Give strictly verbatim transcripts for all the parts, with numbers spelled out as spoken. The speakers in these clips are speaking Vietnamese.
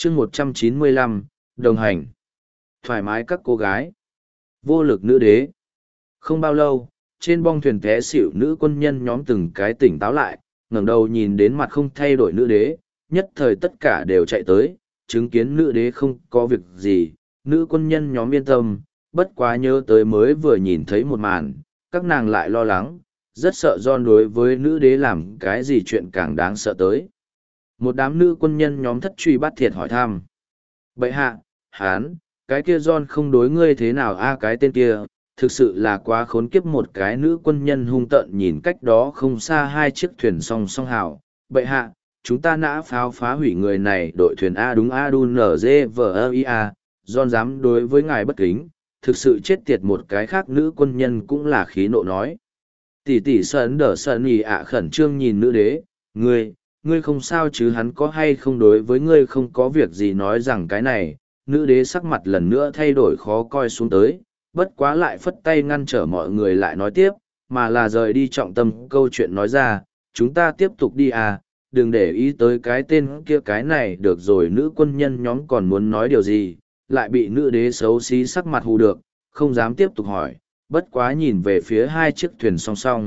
chương một trăm chín mươi lăm, đồng hành. Thoải mái các cô gái. Vô lực nữ đế. Không bao lâu, trên bong thuyền té xỉu nữ quân nhân nhóm từng cái tỉnh táo lại, ngẩng đầu nhìn đến mặt không thay đổi nữ đế, nhất thời tất cả đều chạy tới, chứng kiến nữ đế không có việc gì, nữ quân nhân nhóm yên tâm, bất quá nhớ tới mới vừa nhìn thấy một màn, các nàng lại lo lắng, rất sợ John đối với nữ đế làm cái gì chuyện càng đáng sợ tới. Một đám nữ quân nhân nhóm thất truy bắt thiệt hỏi thăm. Bậy hạ, hán, cái kia John không đối ngươi thế nào a cái tên kia, thực sự là quá khốn kiếp. Một cái nữ quân nhân hung tợn nhìn cách đó không xa hai chiếc thuyền song song hào. Bậy hạ, chúng ta nã pháo phá hủy người này đội thuyền A đúng A đu nở dê vờ ơ i a, John dám đối với ngài bất kính, thực sự chết tiệt. Một cái khác nữ quân nhân cũng là khí nộ nói. Tỷ tỷ sơn đỡ sơn ý ạ khẩn trương nhìn nữ đế, ngươi, ngươi không sao chứ, hắn có hay không đối với ngươi không có việc gì. Nói rằng cái này, nữ đế sắc mặt lần nữa thay đổi khó coi xuống tới, bất quá lại phất tay ngăn trở mọi người lại nói tiếp, mà là rời đi trọng tâm câu chuyện nói ra, chúng ta tiếp tục đi à, đừng để ý tới cái tên kia cái này được rồi. Nữ quân nhân nhóm còn muốn nói điều gì, lại bị nữ đế xấu xí sắc mặt hù được, không dám tiếp tục hỏi, bất quá nhìn về phía hai chiếc thuyền song song.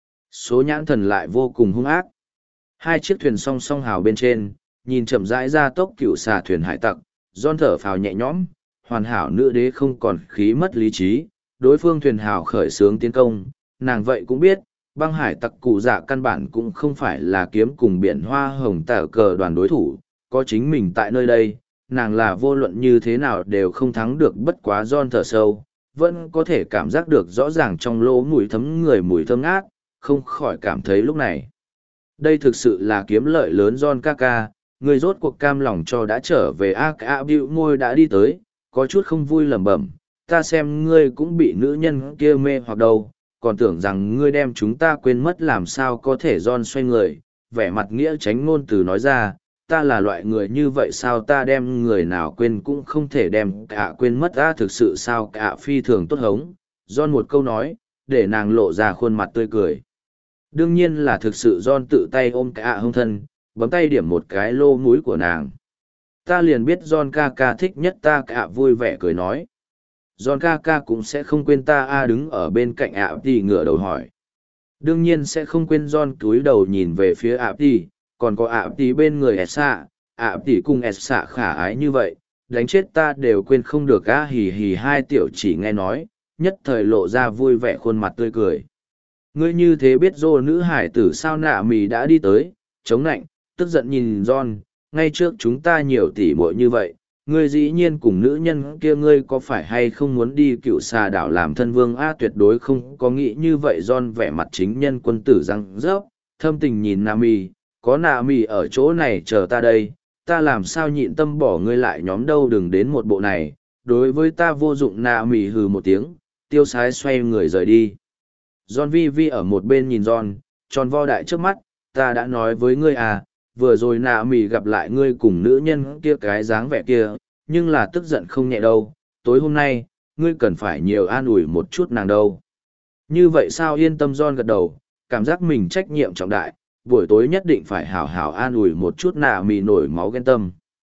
Số nhãn thần lại vô cùng hung ác. Hai chiếc thuyền song song hào bên trên, nhìn chậm rãi ra tốc cựu xà thuyền hải tặc, John thở phào nhẹ nhõm, hoàn hảo nữ đế không còn khí mất lý trí, đối phương thuyền hào khởi xướng tiến công, nàng vậy cũng biết, băng hải tặc cụ dạ căn bản cũng không phải là kiếm cùng biển hoa hồng tả cờ đoàn đối thủ, có chính mình tại nơi đây, nàng là vô luận như thế nào đều không thắng được. Bất quá John thở sâu, vẫn có thể cảm giác được rõ ràng trong lỗ mùi thấm người mùi thơm ngát, không khỏi cảm thấy lúc này. Đây thực sự là kiếm lợi lớn. John ca ca, người rốt cuộc cam lòng cho đã trở về a a bĩu môi đã đi tới, có chút không vui lẩm bẩm, ta xem ngươi cũng bị nữ nhân kia mê hoặc đâu, còn tưởng rằng ngươi đem chúng ta quên mất làm sao có thể. John xoay người, vẻ mặt nghĩa tránh ngôn từ nói ra, ta là loại người như vậy sao, ta đem người nào quên cũng không thể đem cả quên mất ta, thực sự sao cả phi thường tốt hống. John một câu nói, để nàng lộ ra khuôn mặt tươi cười. Đương nhiên là thực sự. John tự tay ôm cả hông thân, bấm tay điểm một cái lô mũi của nàng. Ta liền biết John ca ca thích nhất ta, cả vui vẻ cười nói. John ca ca cũng sẽ không quên ta a đứng ở bên cạnh ạ thì ngửa đầu hỏi. Đương nhiên sẽ không quên. John cúi đầu nhìn về phía ạ thì, còn có ạ thì bên người Esa, ạ thì cùng Esa khả ái như vậy, đánh chết ta đều quên không được a hì hì. Hai tiểu chỉ nghe nói, nhất thời lộ ra vui vẻ khuôn mặt tươi cười. Ngươi như thế biết dô nữ hải tử sao? Nạ mì đã đi tới, chống nạnh, tức giận nhìn John, ngay trước chúng ta nhiều tỉ muội như vậy, ngươi dĩ nhiên cùng nữ nhân kia, ngươi có phải hay không muốn đi cựu xà đảo làm thân vương a? Tuyệt đối không có nghĩ như vậy. John vẻ mặt chính nhân quân tử răng rớp, thâm tình nhìn Nami, có Nami ở chỗ này chờ ta đây, ta làm sao nhịn tâm bỏ ngươi lại nhóm đâu, đừng đến một bộ này, đối với ta vô dụng. Nami hừ một tiếng, tiêu sái xoay người rời đi. John vi vi ở một bên nhìn John, tròn vo đại trước mắt, ta đã nói với ngươi à, vừa rồi nạ mì gặp lại ngươi cùng nữ nhân kia cái dáng vẻ kia, nhưng là tức giận không nhẹ đâu, tối hôm nay, ngươi cần phải nhiều an ủi một chút nàng đâu. Như vậy sao? Yên tâm. John gật đầu, cảm giác mình trách nhiệm trọng đại, buổi tối nhất định phải hảo hảo an ủi một chút nạ mì nổi máu ghen tâm.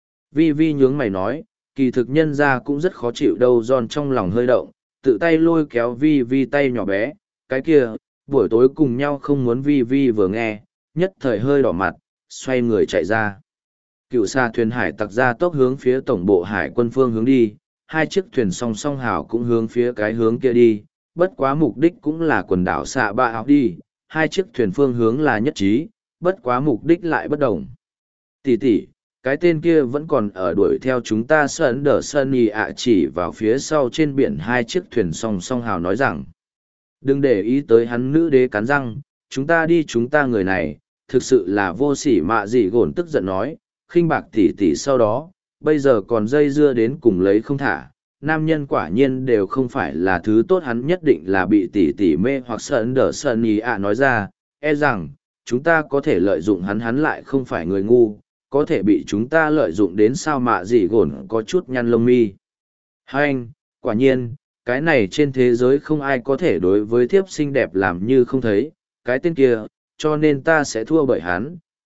Vi vi nhướng mày nói, kỳ thực nhân ra cũng rất khó chịu đâu. John trong lòng hơi động, tự tay lôi kéo vi vi tay nhỏ bé, cái kia, buổi tối cùng nhau không muốn. Vi vi vừa nghe, nhất thời hơi đỏ mặt, xoay người chạy ra. Cựu xa thuyền hải tặc ra tốc hướng phía tổng bộ hải quân phương hướng đi, hai chiếc thuyền song song hào cũng hướng phía cái hướng kia đi, bất quá mục đích cũng là quần đảo xạ ba áo đi, hai chiếc thuyền phương hướng là nhất trí, bất quá mục đích lại bất đồng. Tỷ tỷ, cái tên kia vẫn còn ở đuổi theo chúng ta. Sơn đờ sơn y ạ chỉ vào phía sau trên biển hai chiếc thuyền song song hào nói rằng, đừng để ý tới hắn. Nữ đế cắn răng, chúng ta đi, chúng ta người này thực sự là vô sỉ. Mạ dị gồn tức giận nói, khinh bạc tỷ tỷ sau đó, bây giờ còn dây dưa đến cùng lấy không thả. Nam nhân quả nhiên đều không phải là thứ tốt, hắn nhất định là bị tỷ tỷ mê hoặc. Sơn đờ sơn y ạ nói ra, e rằng chúng ta có thể lợi dụng hắn, hắn lại không phải người ngu, có thể bị chúng ta lợi dụng đến sao? Mạ dị gồn có chút nhăn lông mi. Hai anh, quả nhiên, cái này trên thế giới không ai có thể đối với thiếp xinh đẹp làm như không thấy, cái tên kia, cho nên ta sẽ thua bởi hắn,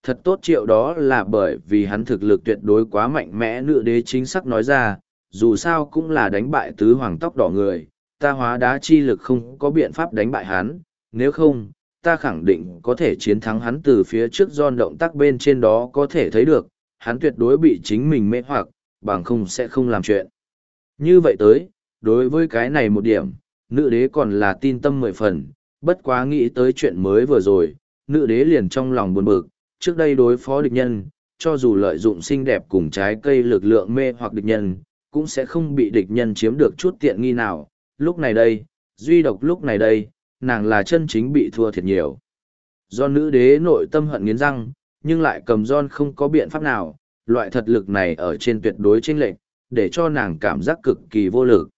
thật tốt triệu đó là bởi vì hắn thực lực tuyệt đối quá mạnh mẽ. Nữ đế chính xác nói ra, dù sao cũng là đánh bại tứ hoàng tóc đỏ người, ta hóa đá chi lực không có biện pháp đánh bại hắn, nếu không, ta khẳng định có thể chiến thắng hắn. Từ phía trước John động tác bên trên đó có thể thấy được, hắn tuyệt đối bị chính mình mê hoặc, bằng không sẽ không làm chuyện. Như vậy tới, đối với cái này một điểm, nữ đế còn là tin tâm mười phần, bất quá nghĩ tới chuyện mới vừa rồi, nữ đế liền trong lòng buồn bực, trước đây đối phó địch nhân, cho dù lợi dụng xinh đẹp cùng trái cây lực lượng mê hoặc địch nhân, cũng sẽ không bị địch nhân chiếm được chút tiện nghi nào. Lúc này đây, duy độc lúc này đây, nàng là chân chính bị thua thiệt nhiều. Do nữ đế nội tâm hận nghiến răng, nhưng lại cầm John không có biện pháp nào, loại thật lực này ở trên tuyệt đối chênh lệch, để cho nàng cảm giác cực kỳ vô lực.